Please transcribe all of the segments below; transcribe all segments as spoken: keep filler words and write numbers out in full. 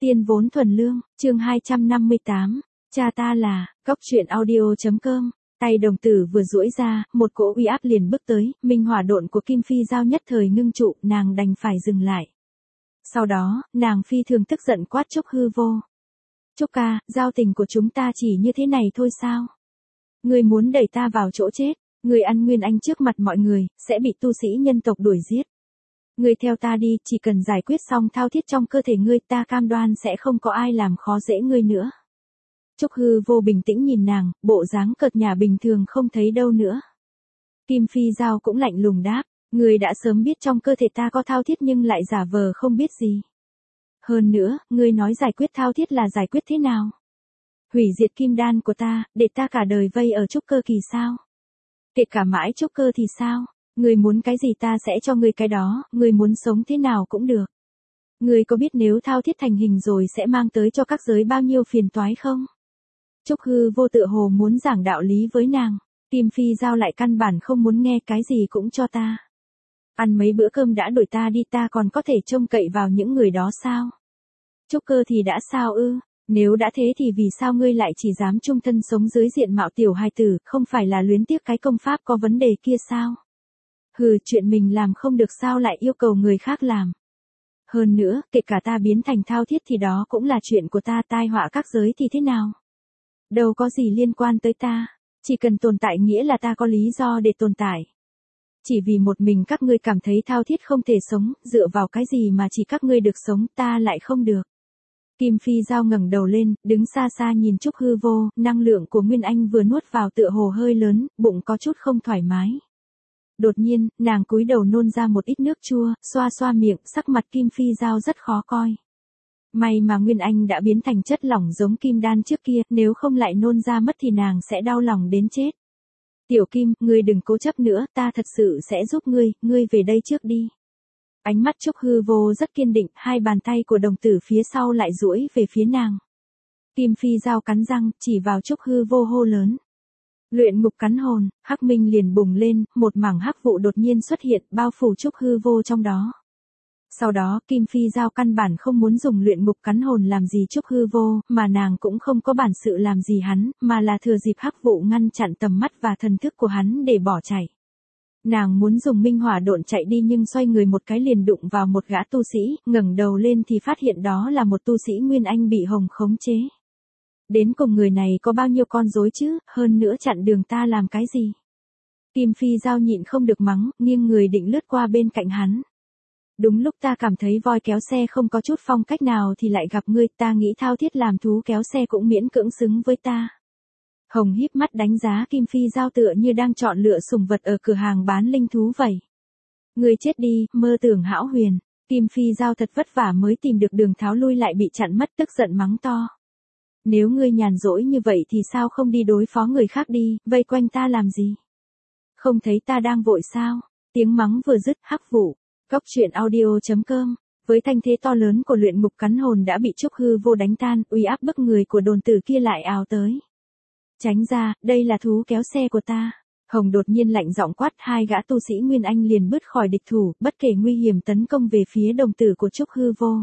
Tiên vốn thuần lương, chương hai trăm năm mươi tám, cha ta là, cóc truyện audio.com, tay đồng tử vừa duỗi ra, một cỗ uy áp liền bước tới, minh hỏa độn của Kim Phi Giao nhất thời ngưng trụ, nàng đành phải dừng lại. Sau đó, nàng phi thường tức giận quát Trúc Hư Vô. Trúc ca, giao tình của chúng ta chỉ như thế này thôi sao? Ngươi muốn đẩy ta vào chỗ chết, ngươi ăn Nguyên Anh trước mặt mọi người, sẽ bị tu sĩ nhân tộc đuổi giết. Ngươi theo ta đi, chỉ cần giải quyết xong thao thiết trong cơ thể ngươi, ta cam đoan sẽ không có ai làm khó dễ ngươi nữa. Trúc Hư Vô bình tĩnh nhìn nàng, bộ dáng cợt nhả bình thường không thấy đâu nữa. Kim Phi Giao cũng lạnh lùng đáp, ngươi đã sớm biết trong cơ thể ta có thao thiết nhưng lại giả vờ không biết gì. Hơn nữa, ngươi nói giải quyết thao thiết là giải quyết thế nào? Hủy diệt kim đan của ta, để ta cả đời vây ở trúc cơ kỳ sao? Kể cả mãi trúc cơ thì sao? Ngươi muốn cái gì ta sẽ cho ngươi cái đó, ngươi muốn sống thế nào cũng được. Ngươi có biết nếu thao thiết thành hình rồi sẽ mang tới cho các giới bao nhiêu phiền toái không? Trúc Hư Vô tựa hồ muốn giảng đạo lý với nàng, Kim Phi Giao lại căn bản không muốn nghe, cái gì cũng cho ta. Ăn mấy bữa cơm đã đuổi ta đi, ta còn có thể trông cậy vào những người đó sao? Trúc cơ thì đã sao ư? Nếu đã thế thì vì sao ngươi lại chỉ dám chung thân sống dưới diện mạo tiểu hài tử, không phải là luyến tiếc cái công pháp có vấn đề kia sao? Hừ, chuyện mình làm không được sao lại yêu cầu người khác làm. Hơn nữa, kể cả ta biến thành thao thiết thì đó cũng là chuyện của ta, tai họa các giới thì thế nào? Đâu có gì liên quan tới ta, chỉ cần tồn tại nghĩa là ta có lý do để tồn tại. Chỉ vì một mình các ngươi cảm thấy thao thiết không thể sống, dựa vào cái gì mà chỉ các ngươi được sống, ta lại không được. Kim Phi Giao ngẩng đầu lên, đứng xa xa nhìn Trúc Hư Vô, năng lượng của Nguyên Anh vừa nuốt vào tựa hồ hơi lớn, bụng có chút không thoải mái. Đột nhiên, nàng cúi đầu nôn ra một ít nước chua, xoa xoa miệng, sắc mặt Kim Phi Giao rất khó coi. May mà Nguyên Anh đã biến thành chất lỏng giống kim đan trước kia, nếu không lại nôn ra mất thì nàng sẽ đau lòng đến chết. Tiểu Kim, ngươi đừng cố chấp nữa, ta thật sự sẽ giúp ngươi, ngươi về đây trước đi. Ánh mắt Trúc Hư Vô rất kiên định, hai bàn tay của đồng tử phía sau lại duỗi về phía nàng. Kim Phi Giao cắn răng, chỉ vào Trúc Hư Vô hô lớn. Luyện ngục cắn hồn, hắc minh liền bùng lên, một mảng hắc vụ đột nhiên xuất hiện, bao phủ Trúc Hư Vô trong đó. Sau đó, Kim Phi Giao căn bản không muốn dùng luyện ngục cắn hồn làm gì Trúc Hư Vô, mà nàng cũng không có bản sự làm gì hắn, mà là thừa dịp hắc vụ ngăn chặn tầm mắt và thần thức của hắn để bỏ chạy. Nàng muốn dùng minh hỏa độn chạy đi nhưng xoay người một cái liền đụng vào một gã tu sĩ, ngẩng đầu lên thì phát hiện đó là một tu sĩ Nguyên Anh bị Hồng khống chế. Đến cùng người này có bao nhiêu con rối chứ, hơn nữa chặn đường ta làm cái gì? Kim Phi Giao nhịn không được mắng, nghiêng người định lướt qua bên cạnh hắn. Đúng lúc ta cảm thấy voi kéo xe không có chút phong cách nào thì lại gặp ngươi, ta nghĩ thao thiết làm thú kéo xe cũng miễn cưỡng xứng với ta. Hồng híp mắt đánh giá Kim Phi Giao tựa như đang chọn lựa sùng vật ở cửa hàng bán linh thú vậy. Ngươi chết đi, mơ tưởng hão huyền. Kim Phi Giao thật vất vả mới tìm được đường tháo lui lại bị chặn mất, tức giận mắng to. Nếu ngươi nhàn rỗi như vậy thì sao không đi đối phó người khác đi, vây quanh ta làm gì? Không thấy ta đang vội sao? Tiếng mắng vừa dứt, hắc vụ. Cóc truyện audio.com, với thanh thế to lớn của luyện ngục cắn hồn đã bị Trúc Hư Vô đánh tan, uy áp bức người của đồn tử kia lại ào tới. Tránh ra, đây là thú kéo xe của ta. Hồng đột nhiên lạnh giọng quát, hai gã tu sĩ Nguyên Anh liền bứt khỏi địch thủ, bất kể nguy hiểm tấn công về phía đồng tử của Trúc Hư Vô.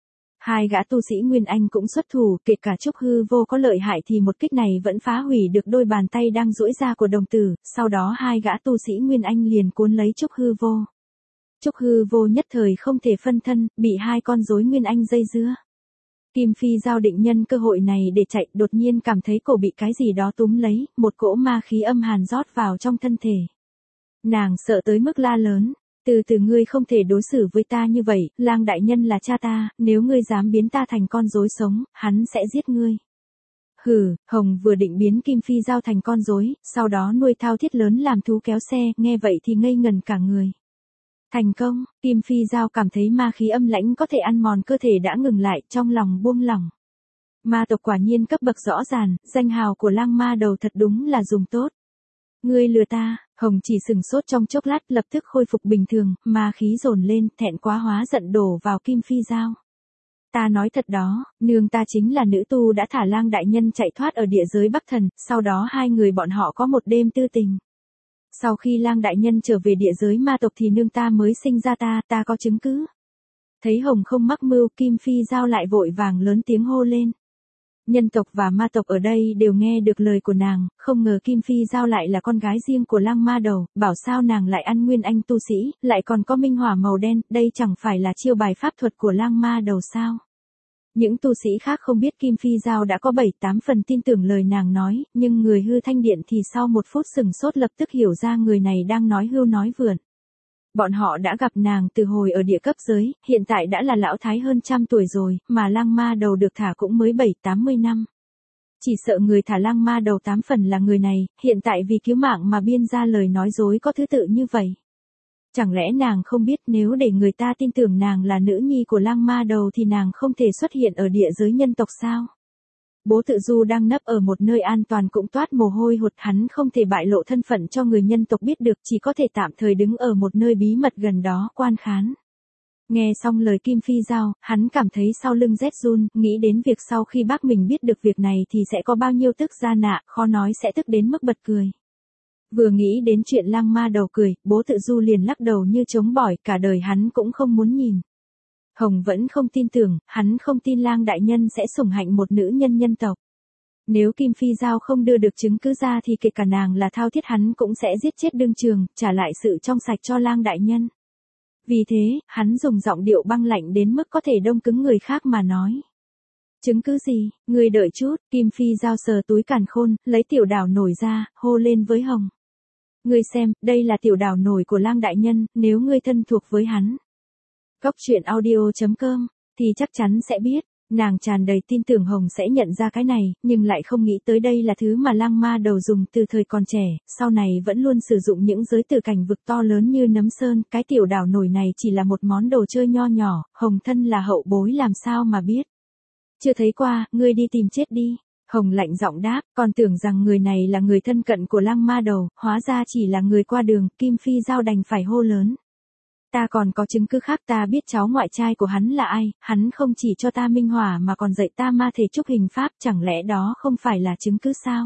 Hai gã tu sĩ Nguyên Anh cũng xuất thủ, kể cả Trúc Hư Vô có lợi hại thì một kích này vẫn phá hủy được đôi bàn tay đang duỗi ra của đồng tử, sau đó hai gã tu sĩ Nguyên Anh liền cuốn lấy Trúc Hư Vô. Trúc Hư Vô nhất thời không thể phân thân, bị hai con rối Nguyên Anh dây dưa. Kim Phi Giao định nhân cơ hội này để chạy, đột nhiên cảm thấy cổ bị cái gì đó túm lấy, một cỗ ma khí âm hàn rót vào trong thân thể. Nàng sợ tới mức la lớn, từ từ ngươi không thể đối xử với ta như vậy, Lang đại nhân là cha ta, nếu ngươi dám biến ta thành con rối sống, hắn sẽ giết ngươi. Hừ, Hồng vừa định biến Kim Phi Giao thành con rối, sau đó nuôi thao thiết lớn làm thú kéo xe, nghe vậy thì ngây ngần cả người. Thành công, Kim Phi Giao cảm thấy ma khí âm lãnh có thể ăn mòn cơ thể đã ngừng lại, trong lòng buông lỏng. Ma tộc quả nhiên cấp bậc rõ ràng, danh hào của Lang ma đầu thật đúng là dùng tốt. Ngươi lừa ta, Hồng chỉ sừng sốt trong chốc lát lập tức khôi phục bình thường, ma khí dồn lên, thẹn quá hóa giận đổ vào Kim Phi Giao. Ta nói thật đó, nương ta chính là nữ tu đã thả Lang đại nhân chạy thoát ở địa giới Bắc Thần, sau đó hai người bọn họ có một đêm tư tình. Sau khi Lang đại nhân trở về địa giới ma tộc thì nương ta mới sinh ra ta, ta có chứng cứ. Thấy Hồng không mắc mưu, Kim Phi Giao lại vội vàng lớn tiếng hô lên. Nhân tộc và ma tộc ở đây đều nghe được lời của nàng, không ngờ Kim Phi Giao lại là con gái riêng của Lăng Ma Đầu, bảo sao nàng lại ăn nguyên anh tu sĩ, lại còn có minh hỏa màu đen, đây chẳng phải là chiêu bài pháp thuật của Lăng Ma Đầu sao? Những tu sĩ khác không biết Kim Phi Giao đã có bảy tám phần tin tưởng lời nàng nói, nhưng người hư thanh điện thì sau một phút sừng sốt lập tức hiểu ra người này đang nói hưu nói vượn. Bọn họ đã gặp nàng từ hồi ở địa cấp giới, hiện tại đã là lão thái hơn trăm tuổi rồi, mà Lăng Ma Đầu được thả cũng mới bảy tám mươi năm. Chỉ sợ người thả Lăng Ma Đầu tám phần là người này, hiện tại vì cứu mạng mà biên ra lời nói dối có thứ tự như vậy. Chẳng lẽ nàng không biết nếu để người ta tin tưởng nàng là nữ nhi của Lăng Ma Đầu thì nàng không thể xuất hiện ở địa giới nhân tộc sao? Bố Tự Du đang nấp ở một nơi an toàn cũng toát mồ hôi hột, hắn không thể bại lộ thân phận cho người nhân tộc biết được, chỉ có thể tạm thời đứng ở một nơi bí mật gần đó quan khán. Nghe xong lời Kim Phi Giao, hắn cảm thấy sau lưng rét run, nghĩ đến việc sau khi bác mình biết được việc này thì sẽ có bao nhiêu tức gia nạ, khó nói sẽ tức đến mức bật cười. Vừa nghĩ đến chuyện Lăng Ma Đầu cười, Bố Tự Du liền lắc đầu như chống bỏi, cả đời hắn cũng không muốn nhìn. Hồng vẫn không tin tưởng, hắn không tin Lang đại nhân sẽ sủng hạnh một nữ nhân nhân tộc. Nếu Kim Phi Giao không đưa được chứng cứ ra thì kể cả nàng là Thao Thiết hắn cũng sẽ giết chết đương trường, trả lại sự trong sạch cho Lang đại nhân. Vì thế, hắn dùng giọng điệu băng lạnh đến mức có thể đông cứng người khác mà nói. Chứng cứ gì, người đợi chút, Kim Phi Giao sờ túi càn khôn, lấy tiểu đảo nổi ra, hô lên với Hồng. Ngươi xem, đây là tiểu đảo nổi của Lang đại nhân, nếu ngươi thân thuộc với hắn. Góc truyện audio chấm com, thì chắc chắn sẽ biết, nàng tràn đầy tin tưởng Hồng sẽ nhận ra cái này, nhưng lại không nghĩ tới đây là thứ mà Lăng Ma Đầu dùng từ thời còn trẻ, sau này vẫn luôn sử dụng những giới từ cảnh vực to lớn như nấm sơn, cái tiểu đảo nổi này chỉ là một món đồ chơi nho nhỏ, Hồng thân là hậu bối làm sao mà biết. Chưa thấy qua, ngươi đi tìm chết đi. Hồng lạnh giọng đáp, còn tưởng rằng người này là người thân cận của Lăng Ma Đầu, hóa ra chỉ là người qua đường, Kim Phi Giao đành phải hô lớn. Ta còn có chứng cứ khác, ta biết cháu ngoại trai của hắn là ai, hắn không chỉ cho ta minh hỏa mà còn dạy ta ma thể trúc hình pháp, chẳng lẽ đó không phải là chứng cứ sao?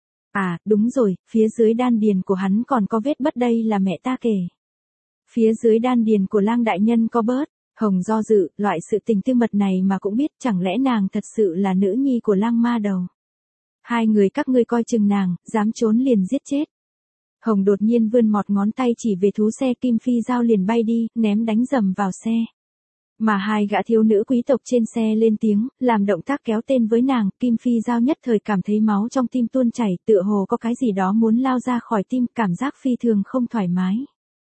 À, đúng rồi, phía dưới đan điền của hắn còn có vết bớt, đây là mẹ ta kể. Phía dưới đan điền của Lang đại nhân có bớt. Hồng do dự, loại sự tình tư mật này mà cũng biết, chẳng lẽ nàng thật sự là nữ nhi của Lăng Ma Đầu. Hai người các ngươi coi chừng nàng, dám trốn liền giết chết. Hồng đột nhiên vươn mọt ngón tay chỉ về thú xe, Kim Phi Giao liền bay đi, ném đánh dầm vào xe. Mà hai gã thiếu nữ quý tộc trên xe lên tiếng, làm động tác kéo tên với nàng, Kim Phi Giao nhất thời cảm thấy máu trong tim tuôn chảy, tựa hồ có cái gì đó muốn lao ra khỏi tim, cảm giác phi thường không thoải mái.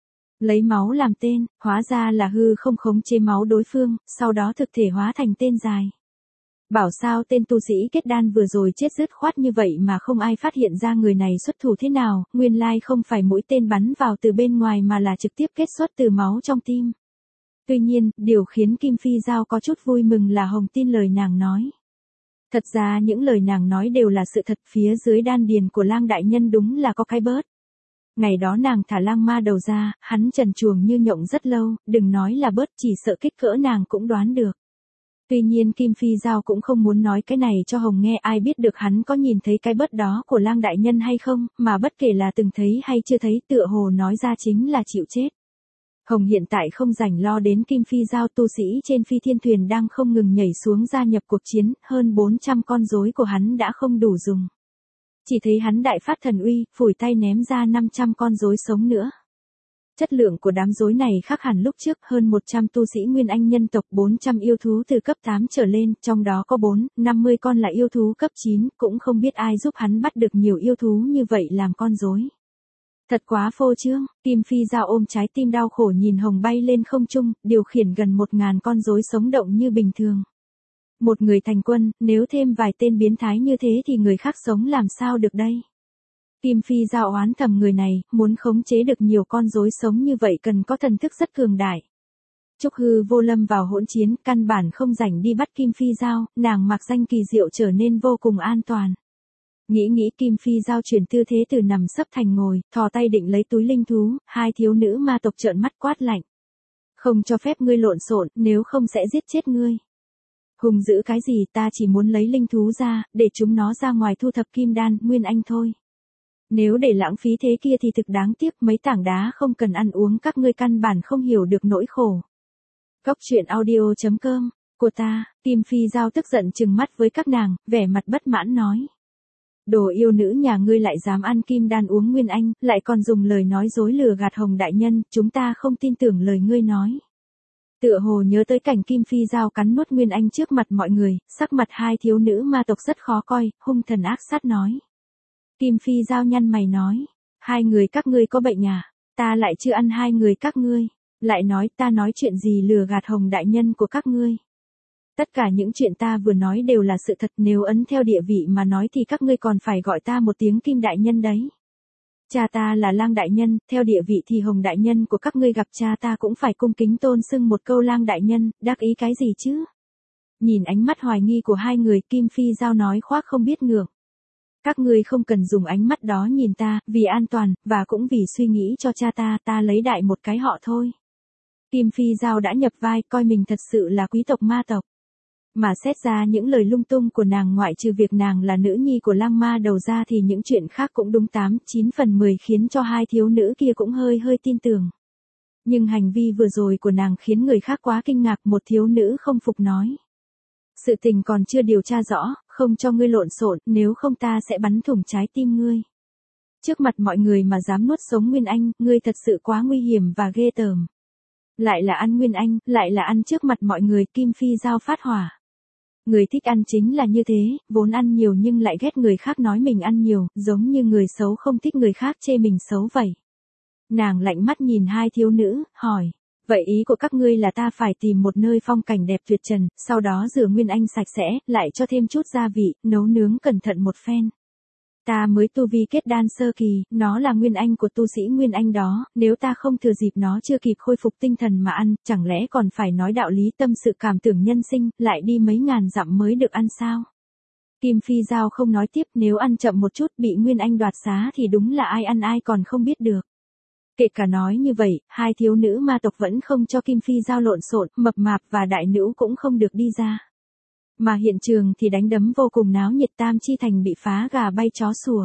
Lấy máu làm tên, hóa ra là hư không khống chế máu đối phương, sau đó thực thể hóa thành tên dài. Bảo sao tên tu sĩ kết đan vừa rồi chết dứt khoát như vậy mà không ai phát hiện ra người này xuất thủ thế nào, nguyên lai không phải mũi tên bắn vào từ bên ngoài mà là trực tiếp kết xuất từ máu trong tim. Tuy nhiên, điều khiến Kim Phi Giao có chút vui mừng là Hồng tin lời nàng nói. Thật ra những lời nàng nói đều là sự thật, phía dưới đan điền của Lang đại nhân đúng là có cái bớt. Ngày đó nàng thả Lang Ma Đầu ra, hắn trần truồng như nhộng rất lâu, đừng nói là bớt, chỉ sợ kích cỡ nàng cũng đoán được. Tuy nhiên Kim Phi Giao cũng không muốn nói cái này cho Hồng nghe, ai biết được hắn có nhìn thấy cái bớt đó của Lang đại nhân hay không, mà bất kể là từng thấy hay chưa thấy, tựa hồ nói ra chính là chịu chết. Hồng hiện tại không rảnh lo đến Kim Phi Giao, tu sĩ trên phi thiên thuyền đang không ngừng nhảy xuống gia nhập cuộc chiến, hơn bốn trăm con rối của hắn đã không đủ dùng. Chỉ thấy hắn đại phát thần uy, phủi tay ném ra năm trăm con rối sống nữa. Chất lượng của đám rối này khác hẳn lúc trước, hơn một trăm tu sĩ nguyên anh nhân tộc, bốn trăm yêu thú từ cấp tám trở lên, trong đó có bốn, năm mươi con là yêu thú cấp chín, cũng không biết ai giúp hắn bắt được nhiều yêu thú như vậy làm con rối. Thật quá phô trương, Kim Phi Giao ôm trái tim đau khổ nhìn Hồng bay lên không trung, điều khiển gần một ngàn con rối sống động như bình thường. Một người thành quân, nếu thêm vài tên biến thái như thế thì người khác sống làm sao được đây? Kim Phi Giao oán thầm người này, muốn khống chế được nhiều con rối sống như vậy cần có thần thức rất cường đại. Trúc Hư Vô lâm vào hỗn chiến, căn bản không rảnh đi bắt Kim Phi Giao, nàng mặc danh kỳ diệu trở nên vô cùng an toàn. Nghĩ nghĩ Kim Phi Giao chuyển tư thế từ nằm sấp thành ngồi, thò tay định lấy túi linh thú, hai thiếu nữ ma tộc trợn mắt quát lạnh. Không cho phép ngươi lộn xộn, nếu không sẽ giết chết ngươi. Hùng dữ cái gì, ta chỉ muốn lấy linh thú ra, để chúng nó ra ngoài thu thập kim đan, nguyên anh thôi. Nếu để lãng phí thế kia thì thực đáng tiếc, mấy tảng đá không cần ăn uống, các ngươi căn bản không hiểu được nỗi khổ. Cóc truyện audio chấm com, của ta, Kim Phi Giao tức giận trừng mắt với các nàng, vẻ mặt bất mãn nói. Đồ yêu nữ nhà ngươi lại dám ăn kim đan uống nguyên anh, lại còn dùng lời nói dối lừa gạt Hồng đại nhân, chúng ta không tin tưởng lời ngươi nói. Tựa hồ nhớ tới cảnh Kim Phi Giao cắn nuốt nguyên anh trước mặt mọi người, sắc mặt hai thiếu nữ ma tộc rất khó coi, hung thần ác sát nói. Kim Phi Giao nhăn mày nói, hai người các ngươi có bệnh à, ta lại chưa ăn hai người các ngươi, lại nói ta nói chuyện gì lừa gạt Hồng đại nhân của các ngươi. Tất cả những chuyện ta vừa nói đều là sự thật, nếu ấn theo địa vị mà nói thì các ngươi còn phải gọi ta một tiếng Kim đại nhân đấy. Cha ta là Lang đại nhân, theo địa vị thì Hồng đại nhân của các ngươi gặp cha ta cũng phải cung kính tôn xưng một câu Lang đại nhân, đắc ý cái gì chứ? Nhìn ánh mắt hoài nghi của hai người, Kim Phi Giao nói khoác không biết ngượng. Các ngươi không cần dùng ánh mắt đó nhìn ta, vì an toàn, và cũng vì suy nghĩ cho cha ta, ta lấy đại một cái họ thôi. Kim Phi Giao đã nhập vai, coi mình thật sự là quý tộc ma tộc. Mà xét ra những lời lung tung của nàng, ngoại trừ việc nàng là nữ nhi của Lang ma đầu ra thì những chuyện khác cũng đúng tám, chín phần mười khiến cho hai thiếu nữ kia cũng hơi hơi tin tưởng. Nhưng hành vi vừa rồi của nàng khiến người khác quá kinh ngạc, một thiếu nữ không phục nói. Sự tình còn chưa điều tra rõ, không cho ngươi lộn xộn, nếu không ta sẽ bắn thủng trái tim ngươi. Trước mặt mọi người mà dám nuốt sống Nguyên Anh, ngươi thật sự quá nguy hiểm và ghê tởm. Lại là ăn Nguyên Anh, lại là ăn trước mặt mọi người, Kim Phi Giao phát hỏa. Người thích ăn chính là như thế, vốn ăn nhiều nhưng lại ghét người khác nói mình ăn nhiều, giống như người xấu không thích người khác chê mình xấu vậy. Nàng lạnh mắt nhìn hai thiếu nữ, hỏi, vậy ý của các ngươi là ta phải tìm một nơi phong cảnh đẹp tuyệt trần, sau đó rửa Nguyên Anh sạch sẽ, lại cho thêm chút gia vị, nấu nướng cẩn thận một phen. Ta mới tu vi kết đan sơ kỳ, nó là Nguyên Anh của tu sĩ Nguyên Anh đó, nếu ta không thừa dịp nó chưa kịp khôi phục tinh thần mà ăn, chẳng lẽ còn phải nói đạo lý tâm sự cảm tưởng nhân sinh, lại đi mấy ngàn dặm mới được ăn sao? Kim Phi Giao không nói tiếp, nếu ăn chậm một chút bị Nguyên Anh đoạt xá thì đúng là ai ăn ai còn không biết được. Kể cả nói như vậy, hai thiếu nữ ma tộc vẫn không cho Kim Phi Giao lộn xộn, mập mạp và đại nữ cũng không được đi ra. Mà hiện trường thì đánh đấm vô cùng náo nhiệt, Tam Chi Thành bị phá gà bay chó sủa.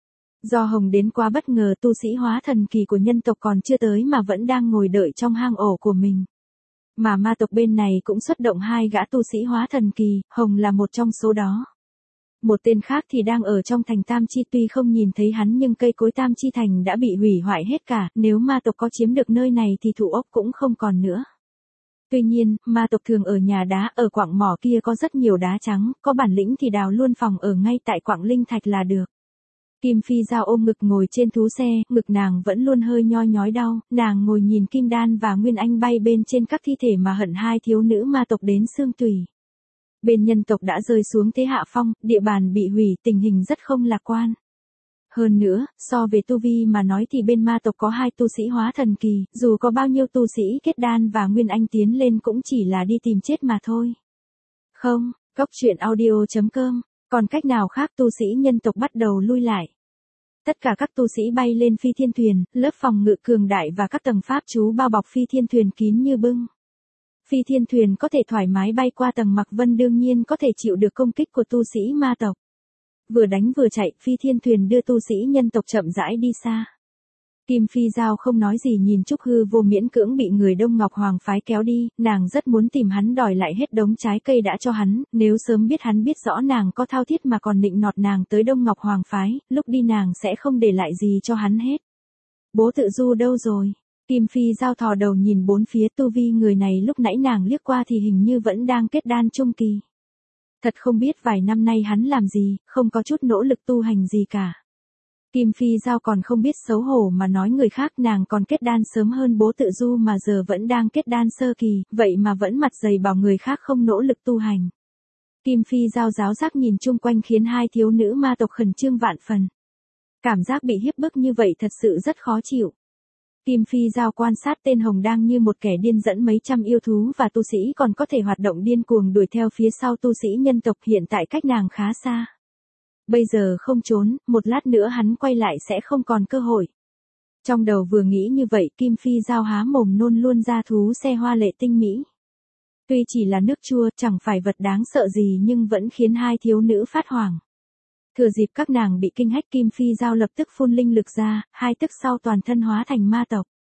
Do Hồng đến quá bất ngờ, tu sĩ hóa thần kỳ của nhân tộc còn chưa tới mà vẫn đang ngồi đợi trong hang ổ của mình. Mà ma tộc bên này cũng xuất động hai gã tu sĩ hóa thần kỳ, Hồng là một trong số đó. Một tên khác thì đang ở trong thành Tam Chi, tuy không nhìn thấy hắn nhưng cây cối Tam Chi Thành đã bị hủy hoại hết cả, nếu ma tộc có chiếm được nơi này thì thủ ốc cũng không còn nữa. Tuy nhiên, ma tộc thường ở nhà đá, ở quặng mỏ kia có rất nhiều đá trắng, có bản lĩnh thì đào luôn phòng ở ngay tại quặng linh thạch là được. Kim Phi Giao ôm ngực ngồi trên thú xe, ngực nàng vẫn luôn hơi nhoi nhói đau, nàng ngồi nhìn Kim Đan và Nguyên Anh bay bên trên các thi thể mà hận hai thiếu nữ ma tộc đến xương tủy. Bên nhân tộc đã rơi xuống thế hạ phong, địa bàn bị hủy, tình hình rất không lạc quan. Hơn nữa, so về tu vi mà nói thì bên ma tộc có hai tu sĩ hóa thần kỳ, dù có bao nhiêu tu sĩ kết đan và Nguyên Anh tiến lên cũng chỉ là đi tìm chết mà thôi. Không, Cóc truyện audio chấm com, còn cách nào khác, tu sĩ nhân tộc bắt đầu lui lại. Tất cả các tu sĩ bay lên phi thiên thuyền, lớp phòng ngự cường đại và các tầng pháp chú bao bọc phi thiên thuyền kín như bưng. Phi thiên thuyền có thể thoải mái bay qua tầng mặc vân, đương nhiên có thể chịu được công kích của tu sĩ ma tộc. Vừa đánh vừa chạy, phi thiên thuyền đưa tu sĩ nhân tộc chậm rãi đi xa. Kim Phi Giao không nói gì nhìn Trúc Hư Vô miễn cưỡng bị người Đông Ngọc Hoàng phái kéo đi, nàng rất muốn tìm hắn đòi lại hết đống trái cây đã cho hắn, nếu sớm biết hắn biết rõ nàng có thao thiết mà còn nịnh nọt nàng tới Đông Ngọc Hoàng phái, lúc đi nàng sẽ không để lại gì cho hắn hết. Bố Tự Du đâu rồi? Kim Phi Giao thò đầu nhìn bốn phía, tu vi người này lúc nãy nàng liếc qua thì hình như vẫn đang kết đan trung kỳ. Thật không biết vài năm nay hắn làm gì, không có chút nỗ lực tu hành gì cả. Kim Phi Giao còn không biết xấu hổ mà nói người khác, nàng còn kết đan sớm hơn Bố Tự Du mà giờ vẫn đang kết đan sơ kỳ, vậy mà vẫn mặt dày bảo người khác không nỗ lực tu hành. Kim Phi Giao giáo giác nhìn chung quanh khiến hai thiếu nữ ma tộc khẩn trương vạn phần. Cảm giác bị hiếp bức như vậy thật sự rất khó chịu. Kim Phi Giao quan sát tên Hồng đang như một kẻ điên dẫn mấy trăm yêu thú và tu sĩ còn có thể hoạt động điên cuồng đuổi theo phía sau tu sĩ nhân tộc, hiện tại cách nàng khá xa. Bây giờ không trốn, một lát nữa hắn quay lại sẽ không còn cơ hội. Trong đầu vừa nghĩ như vậy, Kim Phi Giao há mồm nôn luôn ra thú xe hoa lệ tinh mỹ. Tuy chỉ là nước chua, chẳng phải vật đáng sợ gì nhưng vẫn khiến hai thiếu nữ phát hoảng. Thừa dịp các nàng bị kinh hách, Kim Phi Giao lập tức phun linh lực ra, hai tức sau toàn thân hóa thành ma tộc.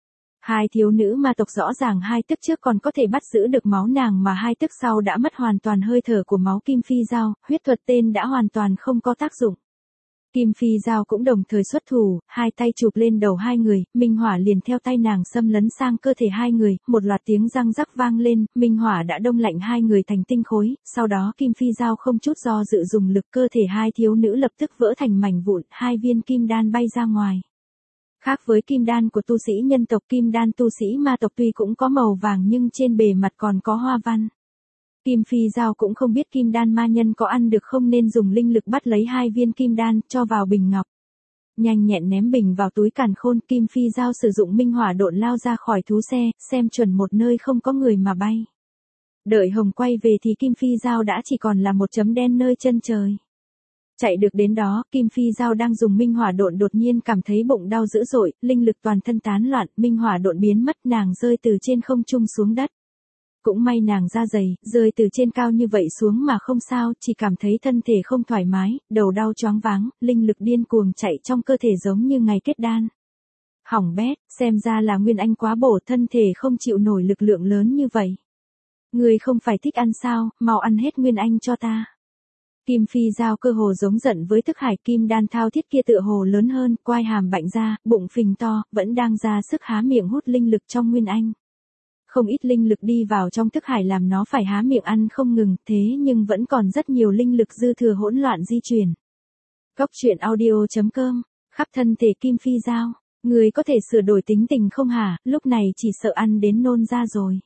Hai thiếu nữ ma tộc rõ ràng hai tức trước còn có thể bắt giữ được máu nàng mà hai tức sau đã mất hoàn toàn hơi thở của máu Kim Phi Dao, huyết thuật tên đã hoàn toàn không có tác dụng. Kim Phi Dao cũng đồng thời xuất thủ, hai tay chụp lên đầu hai người, minh hỏa liền theo tay nàng xâm lấn sang cơ thể hai người, một loạt tiếng răng rắc vang lên, minh hỏa đã đông lạnh hai người thành tinh khối, sau đó Kim Phi Dao không chút do dự dùng lực cơ thể hai thiếu nữ lập tức vỡ thành mảnh vụn, hai viên kim đan bay ra ngoài. Khác với kim đan của tu sĩ nhân tộc, kim đan tu sĩ ma tộc tuy cũng có màu vàng nhưng trên bề mặt còn có hoa văn. Kim Phi Dao cũng không biết kim đan ma nhân có ăn được không nên dùng linh lực bắt lấy hai viên kim đan, cho vào bình ngọc. Nhanh nhẹn ném bình vào túi càn khôn, Kim Phi Dao sử dụng minh hỏa độn lao ra khỏi thú xe, xem chuẩn một nơi không có người mà bay. Đợi Hồng quay về thì Kim Phi Dao đã chỉ còn là một chấm đen nơi chân trời. Chạy được đến đó, Kim Phi Dao đang dùng minh hỏa độn đột nhiên cảm thấy bụng đau dữ dội, linh lực toàn thân tán loạn, minh hỏa độn biến mất, nàng rơi từ trên không trung xuống đất. Cũng may nàng da dày, rơi từ trên cao như vậy xuống mà không sao, chỉ cảm thấy thân thể không thoải mái, đầu đau choáng váng, linh lực điên cuồng chạy trong cơ thể giống như ngày kết đan. Hỏng bét, xem ra là Nguyên Anh quá bổ, thân thể không chịu nổi lực lượng lớn như vậy. Người không phải thích ăn sao, mau ăn hết Nguyên Anh cho ta. Kim Phi Dao cơ hồ giống giận với thức hải kim đan thao thiết kia tựa hồ lớn hơn, quai hàm bạnh ra, bụng phình to, vẫn đang ra sức há miệng hút linh lực trong Nguyên Anh. Không ít linh lực đi vào trong thức hải làm nó phải há miệng ăn không ngừng, thế nhưng vẫn còn rất nhiều linh lực dư thừa hỗn loạn di chuyển. Góc truyện audio chấm com, khắp thân thể Kim Phi Dao, người có thể sửa đổi tính tình không hả, lúc này chỉ sợ ăn đến nôn ra rồi.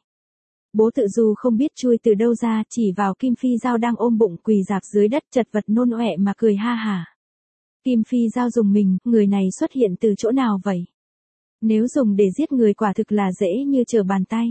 Bố Tự Du không biết chui từ đâu ra, chỉ vào Kim Phi Dao đang ôm bụng quỳ rạp dưới đất chật vật nôn ọe mà cười ha hả. Kim Phi Dao dùng mình, người này xuất hiện từ chỗ nào vậy? Nếu dùng để giết người quả thực là dễ như trở bàn tay.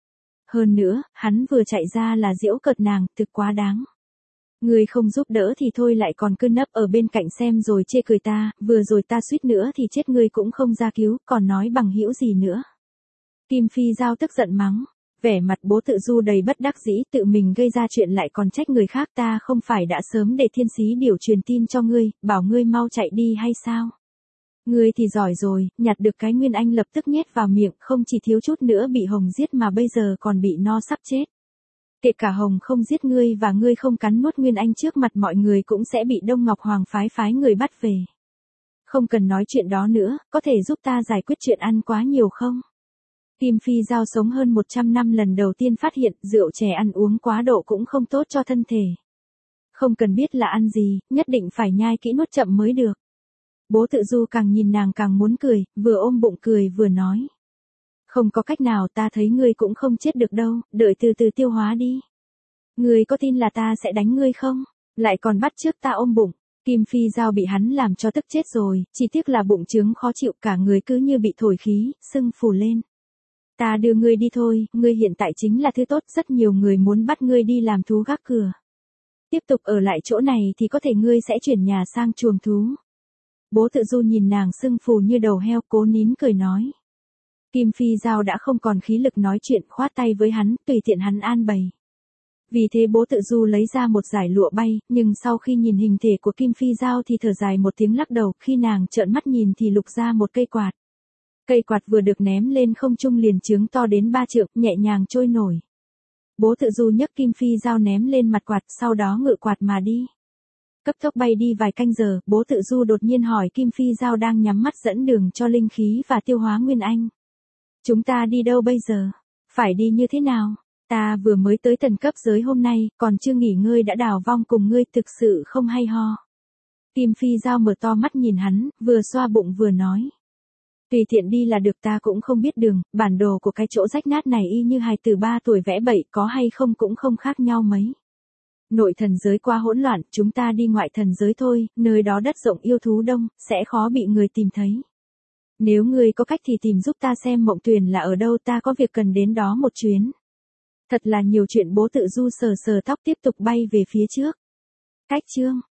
Hơn nữa, hắn vừa chạy ra là giễu cợt nàng, thực quá đáng. Người không giúp đỡ thì thôi lại còn cứ nấp ở bên cạnh xem rồi chê cười ta, vừa rồi ta suýt nữa thì chết ngươi cũng không ra cứu, còn nói bằng hữu gì nữa. Kim Phi Dao tức giận mắng, vẻ mặt Bố Tự Du đầy bất đắc dĩ, tự mình gây ra chuyện lại còn trách người khác, ta không phải đã sớm để thiên sĩ điều truyền tin cho ngươi, bảo ngươi mau chạy đi hay sao? Ngươi thì giỏi rồi, nhặt được cái Nguyên Anh lập tức nhét vào miệng, không chỉ thiếu chút nữa bị Hồng giết mà bây giờ còn bị no sắp chết. Kể cả Hồng không giết ngươi và ngươi không cắn nuốt Nguyên Anh trước mặt mọi người cũng sẽ bị Đông Ngọc Hoàng phái phái người bắt về. Không cần nói chuyện đó nữa, có thể giúp ta giải quyết chuyện ăn quá nhiều không? Kim Phi Dao sống hơn một trăm năm lần đầu tiên phát hiện rượu chè ăn uống quá độ cũng không tốt cho thân thể. Không cần biết là ăn gì, nhất định phải nhai kỹ nuốt chậm mới được. Bố Tự Du càng nhìn nàng càng muốn cười, vừa ôm bụng cười vừa nói. Không có cách nào, ta thấy ngươi cũng không chết được đâu, đợi từ từ tiêu hóa đi. Ngươi có tin là ta sẽ đánh ngươi không? Lại còn bắt trước ta ôm bụng. Kim Phi Dao bị hắn làm cho tức chết rồi, chỉ tiếc là bụng trướng khó chịu, cả người cứ như bị thổi khí, sưng phù lên. Ta đưa ngươi đi thôi, ngươi hiện tại chính là thứ tốt, rất nhiều người muốn bắt ngươi đi làm thú gác cửa. Tiếp tục ở lại chỗ này thì có thể ngươi sẽ chuyển nhà sang chuồng thú. Bố Tự Du nhìn nàng sưng phù như đầu heo, cố nín cười nói. Kim Phi Dao đã không còn khí lực nói chuyện, khoát tay với hắn, tùy tiện hắn an bày. Vì thế Bố Tự Du lấy ra một dải lụa bay, nhưng sau khi nhìn hình thể của Kim Phi Dao thì thở dài một tiếng lắc đầu, khi nàng trợn mắt nhìn thì lục ra một cây quạt. Cây quạt vừa được ném lên không trung liền chướng to đến ba trượng, nhẹ nhàng trôi nổi. Bố Tự Du nhấc Kim Phi Dao ném lên mặt quạt, sau đó ngự quạt mà đi. Cấp tốc bay đi vài canh giờ, Bố Tự Du đột nhiên hỏi Kim Phi Dao đang nhắm mắt dẫn đường cho linh khí và tiêu hóa Nguyên Anh. Chúng ta đi đâu bây giờ? Phải đi như thế nào? Ta vừa mới tới tần cấp giới hôm nay, còn chưa nghỉ ngơi đã đào vong cùng ngươi, thực sự không hay ho. Kim Phi Dao mở to mắt nhìn hắn, vừa xoa bụng vừa nói. Tùy tiện đi là được, ta cũng không biết đường, bản đồ của cái chỗ rách nát này y như hài tử ba tuổi vẽ bậy, có hay không cũng không khác nhau mấy. Nội thần giới quá hỗn loạn, chúng ta đi ngoại thần giới thôi, nơi đó đất rộng yêu thú đông, sẽ khó bị người tìm thấy. Nếu ngươi có cách thì tìm giúp ta xem Mộng Tuyền là ở đâu, ta có việc cần đến đó một chuyến. Thật là nhiều chuyện. Bố Tự Du sờ sờ tóc tiếp tục bay về phía trước. Cách chương